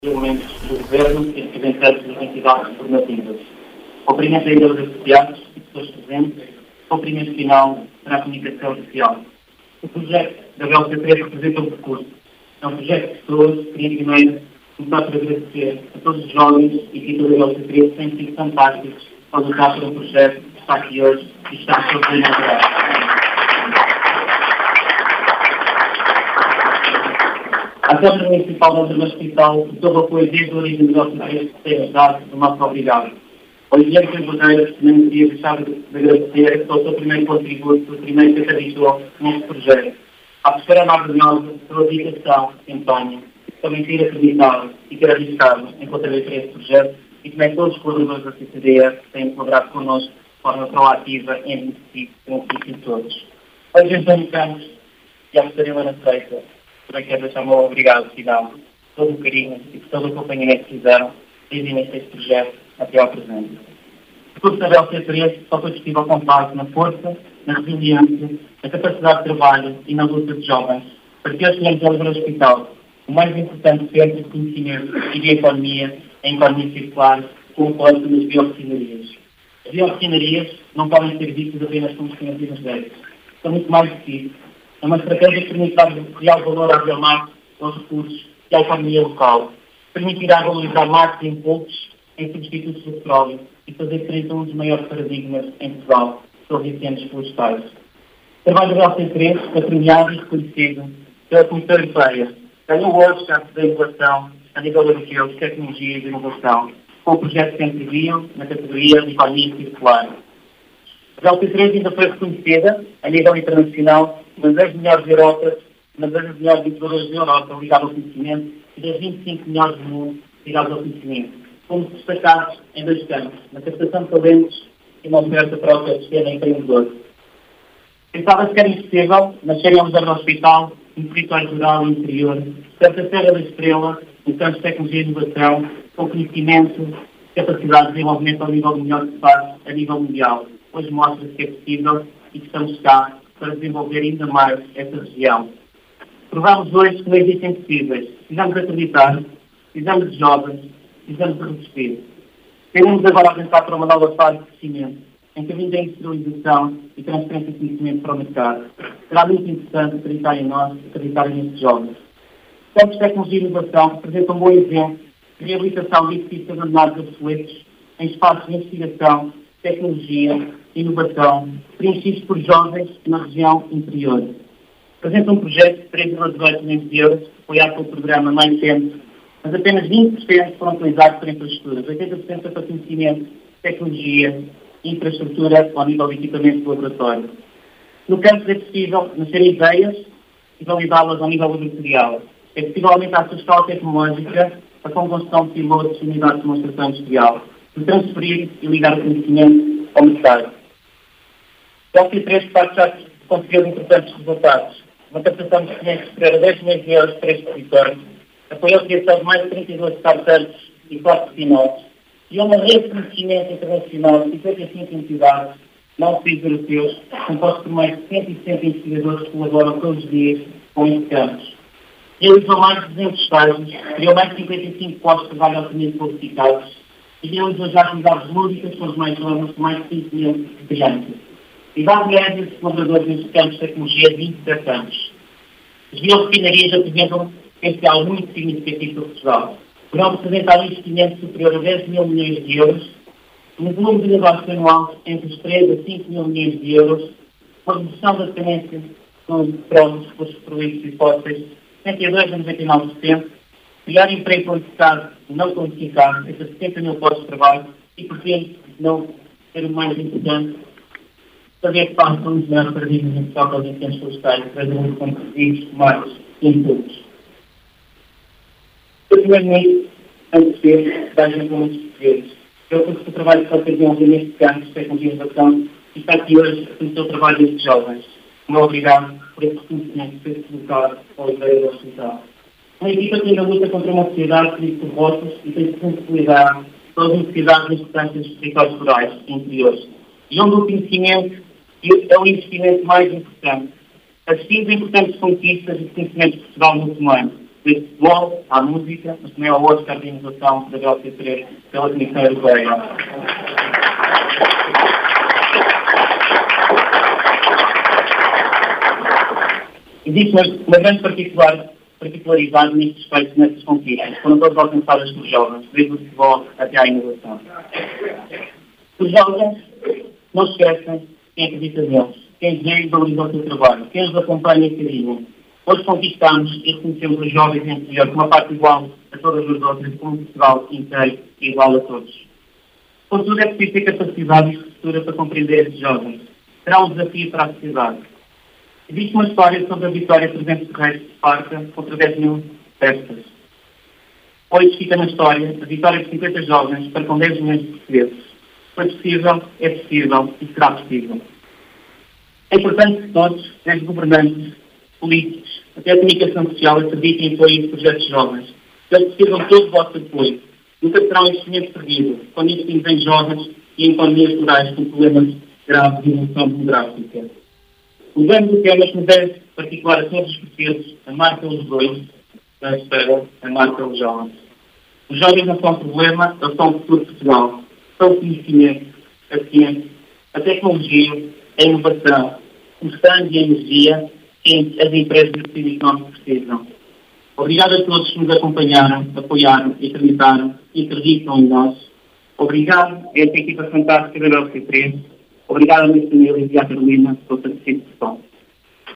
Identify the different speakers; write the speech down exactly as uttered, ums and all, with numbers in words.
Speaker 1: elementos do Governo e representantes das entidades formativas. Cumprimento ainda os associados e pessoas presentes. Cumprimento final para a comunicação social. O projeto da B L C três representa um percurso. É um projeto de pessoas que, em primeiro, começar por agradecer a todos os jovens e equipa da B L C três que têm sido fantásticos ao lutar por um projeto que está aqui hoje e está todos a inaugurar. A Câmara Municipal da Zona Hospital, por todo o apoio desde a origem do nosso interesse que tem dado, o nosso obrigado. Ao engenheiro Pedro Bandeira, também me queria deixar de agradecer pelo seu primeiro contributo, o primeiro que acreditou neste projeto. À professora Marvelhosa, pela dedicação, empenho, também ter acreditado e ter arriscado em contribuir para este projeto e também todos os colaboradores da C C D E que têm colaborado connosco de forma proativa em benefício de todos. Hoje, António Campos e a professora Helena Freitas, também quero deixar o meu obrigado final, todo o carinho e por todo o acompanhamento que fizeram desde o início deste projeto até ao presente. O curso da B L C três só foi possível com base na força, na resiliência, na capacidade de trabalho e na luta de jovens, para que hoje tenhamos ali no hospital o mais importante centro de conhecimento e de economia, a economia circular, com o ponto nas biorefinarias. As biorefinarias não podem ser vistas apenas como finanças débitos. São muito mais do que isso. É uma estratégia que permite dar real valor à biomassa, aos recursos e à economia local. Permitirá valorizar marcos e impulsos em substitutos do petróleo e fazer frente a um dos maiores paradigmas em Portugal, que são os incêndios florestais. O trabalho da B L C três é premiado e reconhecido pela Comissão Europeia. Ganhou hoje a da inovação a nível europeu de tecnologia e de inovação, com o projeto Centro Bio na categoria de economia circular. A B L C três ainda foi reconhecida, a nível internacional, uma das melhores Europas, uma das melhores incubadoras da Europa ligadas ao conhecimento e das vinte e cinco melhores do mundo ligadas ao conhecimento. Fomos destacados em dois campos, na captação de talentos e uma oferta para o ecossistema empreendedor. Pensava-se que era impossível nascer em um hospital, um território rural e interior, perto da Serra da Estrela, em campos de tecnologia e inovação, com conhecimento, capacidade de desenvolvimento ao nível do melhor que se faz a nível mundial. Hoje mostra-se que é possível e que estamos cá para desenvolver ainda mais esta região. Provamos hoje que não existem impossíveis. Precisamos de acreditar, precisamos de jovens, precisamos de resistir. Queremos agora avançar para uma nova fase de crescimento, em caminho da industrialização e transferência de conhecimento para o mercado. Será muito importante acreditar em nós, acreditar nestes jovens. Campos de tecnologia e inovação representam um bom exemplo de reabilitação de edifícios abandonados obsoletos em espaços de investigação, tecnologia, inovação, preenchidos por jovens na região interior. Apresenta um projeto de três vírgula dezoito milhões de euros, apoiado pelo programa Mais Tempo, mas apenas vinte por cento foram utilizados para infraestruturas, oitenta por cento para conhecimento, tecnologia e infraestrutura ao nível de equipamento de laboratório. No campo é possível nascer ideias e validá-las ao nível laboratorial. É possível aumentar a sua escala tecnológica para a construção de pilotos de unidades de demonstração industrial, de transferir e ligar o conhecimento ao mercado. O L C três, de facto, já conseguiu importantes resultados. Uma captação de clientes superior a dez milhões de euros para este território, apoiou a criação de mais de trinta e duas startups e quatro spin-offs, e uma rede de conhecimento internacional de cinquenta e cinco entidades, não países europeus, composto por mais de cento e sessenta investigadores que colaboram todos os dias com este campus. Realizou mais de duzentos estágios, criou mais de cinquenta e cinco postos de trabalho altamente qualificados e realizou já atividades lúdicas com os mais jovens, com mais de cinco mil crianças. E dá média de colaboradores nestes campos de tecnologia de vinte e sete anos. As biorefinarias apresentam um potencial muito significativo para Portugal. Poderão representar um investimento superior a dez mil milhões de euros, um volume de negócio anual entre os três a cinco mil milhões de euros, uma redução da dependência com petróleo, recursos petrolíferos e fósseis, setenta e dois a noventa e nove por cento, criar emprego qualificado e não qualificado, entre setenta mil postos de trabalho, e, por fim, não ser o mais importante, saber parte dos melhores paradigmas em Portugal para os incêndios florestais, trazendo como pedidos mais inputs. O primeiro-ministro, antes de ser, dá exemplo a muitos portugueses. Eu penso que o trabalho que está a ser desenvolvido neste campo de tecnologia e inovação e está aqui hoje a conhecer o trabalho destes jovens. Muito obrigado por esse reconhecimento que foi colocado ao Oliveira do Hospital. Uma equipa que ainda luta contra uma sociedade que vive por votos e tem sensibilidade pelas necessidades e importâncias dos territórios rurais e interiores. E onde o conhecimento é o investimento mais importante. Assistimos a importantes conquistas e conhecimentos de Portugal no último ano. desde futebol à música, mas também ao Oscar de inovação da B L C três pela Comissão Europeia. Existe uma, uma grande particular, particularidade nestes feitos, nestas conquistas. Foram todas alcançadas pelos jovens, desde o futebol até à inovação. Os jovens não esquecem quem acredita neles, quem vê e valoriza o seu trabalho, quem os acompanha e carinha. Hoje conquistamos e reconhecemos os jovens em exterior como uma parte igual a todas as outras, como Portugal inteiro e igual a todos. Contudo, é preciso ter capacidade e estrutura para compreender estes jovens. Será um desafio para a sociedade. Existe uma história sobre a vitória trezentos Reis de Esparta contra dez mil persas. Hoje fica na história a vitória de cinquenta jovens para com dez milhões de portugueses. Foi possível, é possível e será possível. É importante que todos, desde governantes, políticos, até a comunicação social, acreditem em apoio aos projetos jovens. Eles precisam de todo o vosso apoio. Nunca será um investimento perdido quando investimos em jovens e em economias rurais com problemas graves de evolução demográfica. Usando o tema que nos é particular a todos os portugueses, amar pelos dois, na espera, amar pelos jovens. Os jovens não são um problema, eles são o futuro de Portugal. São o conhecimento, a ciência, a tecnologia, a inovação, o sangue e a energia que as empresas e o tecido económico precisam. Obrigado a todos que nos acompanharam, apoiaram e acreditaram e acreditam em nós. Obrigado a esta equipa fantástica da B L C três. Obrigado à minha família e à Carolina pela participação.